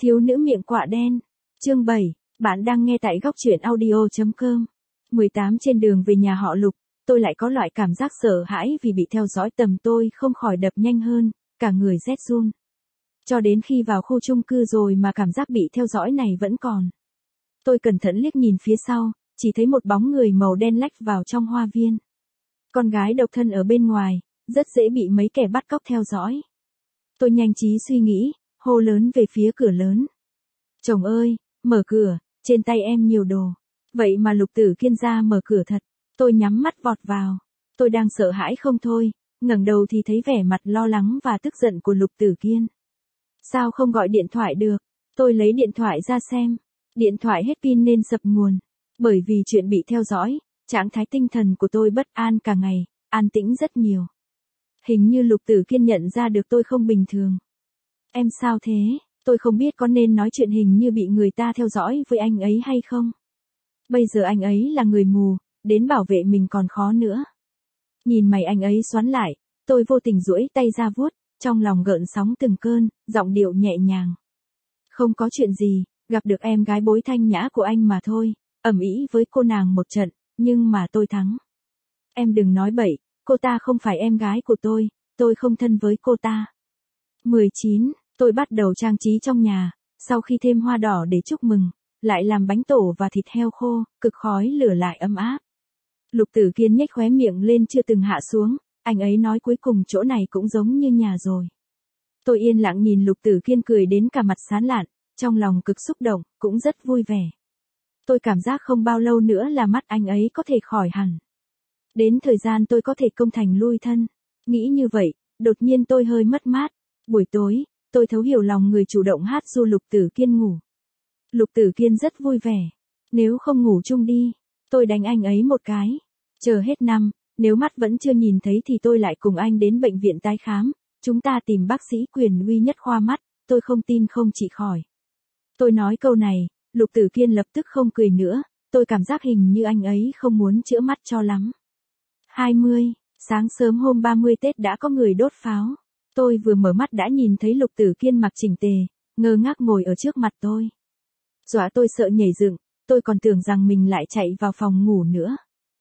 Thiếu nữ miệng quạ đen. Chương 7, bạn đang nghe tại góc truyện audio.com. 18 trên đường về nhà họ Lục, tôi lại có loại cảm giác sợ hãi vì bị theo dõi, tầm tôi không khỏi đập nhanh hơn, cả người rét run. Cho đến khi vào khu chung cư rồi mà cảm giác bị theo dõi này vẫn còn. Tôi cẩn thận liếc nhìn phía sau, chỉ thấy một bóng người màu đen lách vào trong hoa viên. Con gái độc thân ở bên ngoài, rất dễ bị mấy kẻ bắt cóc theo dõi. Tôi nhanh trí suy nghĩ, hô lớn về phía cửa lớn. Chồng ơi, mở cửa, trên tay em nhiều đồ. Vậy mà Lục Tử Kiên ra mở cửa thật. Tôi nhắm mắt vọt vào. Tôi đang sợ hãi không thôi, ngẩng đầu thì thấy vẻ mặt lo lắng và tức giận của Lục Tử Kiên. Sao không gọi điện thoại được? Tôi lấy điện thoại ra xem. Điện thoại hết pin nên sập nguồn. Bởi vì chuyện bị theo dõi, trạng thái tinh thần của tôi bất an cả ngày, an tĩnh rất nhiều. Hình như Lục Tử Kiên nhận ra được tôi không bình thường. Em sao thế? Tôi không biết có nên nói chuyện hình như bị người ta theo dõi với anh ấy hay không. Bây giờ anh ấy là người mù, đến bảo vệ mình còn khó nữa. Nhìn mày anh ấy xoắn lại, tôi vô tình duỗi tay ra vuốt, trong lòng gợn sóng từng cơn, giọng điệu nhẹ nhàng. Không có chuyện gì, gặp được em gái Bối Thanh Nhã của anh mà thôi, ầm ĩ với cô nàng một trận, nhưng mà tôi thắng. Em đừng nói bậy, cô ta không phải em gái của tôi không thân với cô ta. 19, tôi bắt đầu trang trí trong nhà, sau khi thêm hoa đỏ để chúc mừng, lại làm bánh tổ và thịt heo khô, cực khói lửa lại ấm áp. Lục Tử Kiên nhếch khóe miệng lên chưa từng hạ xuống, anh ấy nói cuối cùng chỗ này cũng giống như nhà rồi. Tôi yên lặng nhìn Lục Tử Kiên cười đến cả mặt sán lạn, trong lòng cực xúc động, cũng rất vui vẻ. Tôi cảm giác không bao lâu nữa là mắt anh ấy có thể khỏi hẳn. Đến thời gian tôi có thể công thành lui thân. Nghĩ như vậy, đột nhiên tôi hơi mất mát. Buổi tối, tôi thấu hiểu lòng người chủ động hát ru Lục Tử Kiên ngủ. Lục Tử Kiên rất vui vẻ. Nếu không ngủ chung đi, tôi đánh anh ấy một cái. Chờ hết năm, nếu mắt vẫn chưa nhìn thấy thì tôi lại cùng anh đến bệnh viện tái khám. Chúng ta tìm bác sĩ quyền uy nhất khoa mắt, tôi không tin không trị khỏi. Tôi nói câu này, Lục Tử Kiên lập tức không cười nữa, tôi cảm giác hình như anh ấy không muốn chữa mắt cho lắm. 20, sáng sớm hôm 30 Tết đã có người đốt pháo. Tôi vừa mở mắt đã nhìn thấy Lục Tử Kiên mặc chỉnh tề, ngơ ngác ngồi ở trước mặt tôi. Dọa tôi sợ nhảy dựng, tôi còn tưởng rằng mình lại chạy vào phòng ngủ nữa.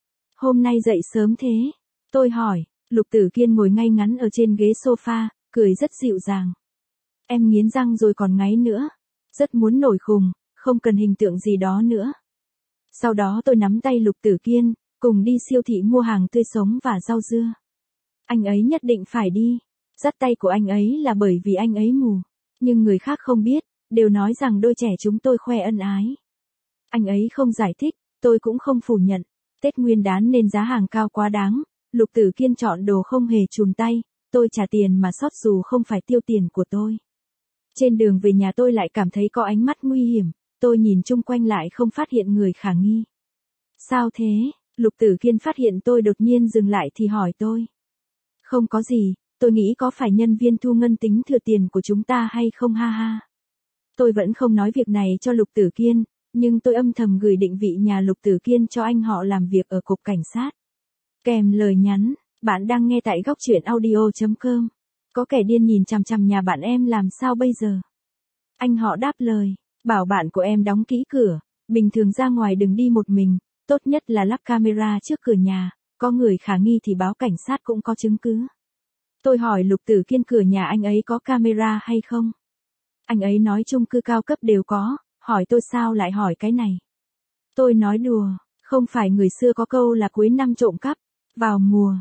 Hôm nay dậy sớm thế? Tôi hỏi. Lục Tử Kiên ngồi ngay ngắn ở trên ghế sofa, cười rất dịu dàng. Em nghiến răng rồi còn ngáy nữa. Rất muốn nổi khùng, không cần hình tượng gì đó nữa. Sau đó tôi nắm tay Lục Tử Kiên, cùng đi siêu thị mua hàng tươi sống và rau dưa. Anh ấy nhất định phải đi. Dắt tay của anh ấy là bởi vì anh ấy mù. Nhưng người khác không biết, đều nói rằng đôi trẻ chúng tôi khoe ân ái. Anh ấy không giải thích, tôi cũng không phủ nhận. Tết Nguyên đán nên giá hàng cao quá đáng. Lục Tử Kiên chọn đồ không hề chùn tay, tôi trả tiền mà sót dù không phải tiêu tiền của tôi. Trên đường về nhà tôi lại cảm thấy có ánh mắt nguy hiểm, tôi nhìn chung quanh lại không phát hiện người khả nghi. Sao thế? Lục Tử Kiên phát hiện tôi đột nhiên dừng lại thì hỏi tôi. Không có gì, tôi nghĩ có phải nhân viên thu ngân tính thừa tiền của chúng ta hay không ha ha. Tôi vẫn không nói việc này cho Lục Tử Kiên, nhưng tôi âm thầm gửi định vị nhà Lục Tử Kiên cho anh họ làm việc ở cục cảnh sát. Kèm lời nhắn, bạn đang nghe tại góc truyện audio.com. Có kẻ điên nhìn chằm chằm nhà bạn em làm sao bây giờ? Anh họ đáp lời, bảo bạn của em đóng kỹ cửa, bình thường ra ngoài đừng đi một mình, tốt nhất là lắp camera trước cửa nhà, có người khả nghi thì báo cảnh sát cũng có chứng cứ. Tôi hỏi Lục Tử Kiên cửa nhà anh ấy có camera hay không? Anh ấy nói chung cư cao cấp đều có, hỏi tôi sao lại hỏi cái này. Tôi nói đùa, không phải người xưa có câu là cuối năm trộm cắp, vào mùa,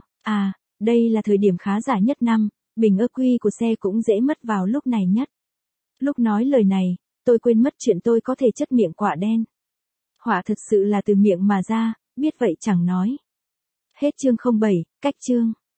đây là thời điểm khá giả nhất năm, bình ắc quy của xe cũng dễ mất vào lúc này nhất. Lúc nói lời này, tôi quên mất chuyện tôi có thể chất miệng quạ đen. Họa thật sự là từ miệng mà ra, biết vậy chẳng nói. Hết chương 07, cách chương.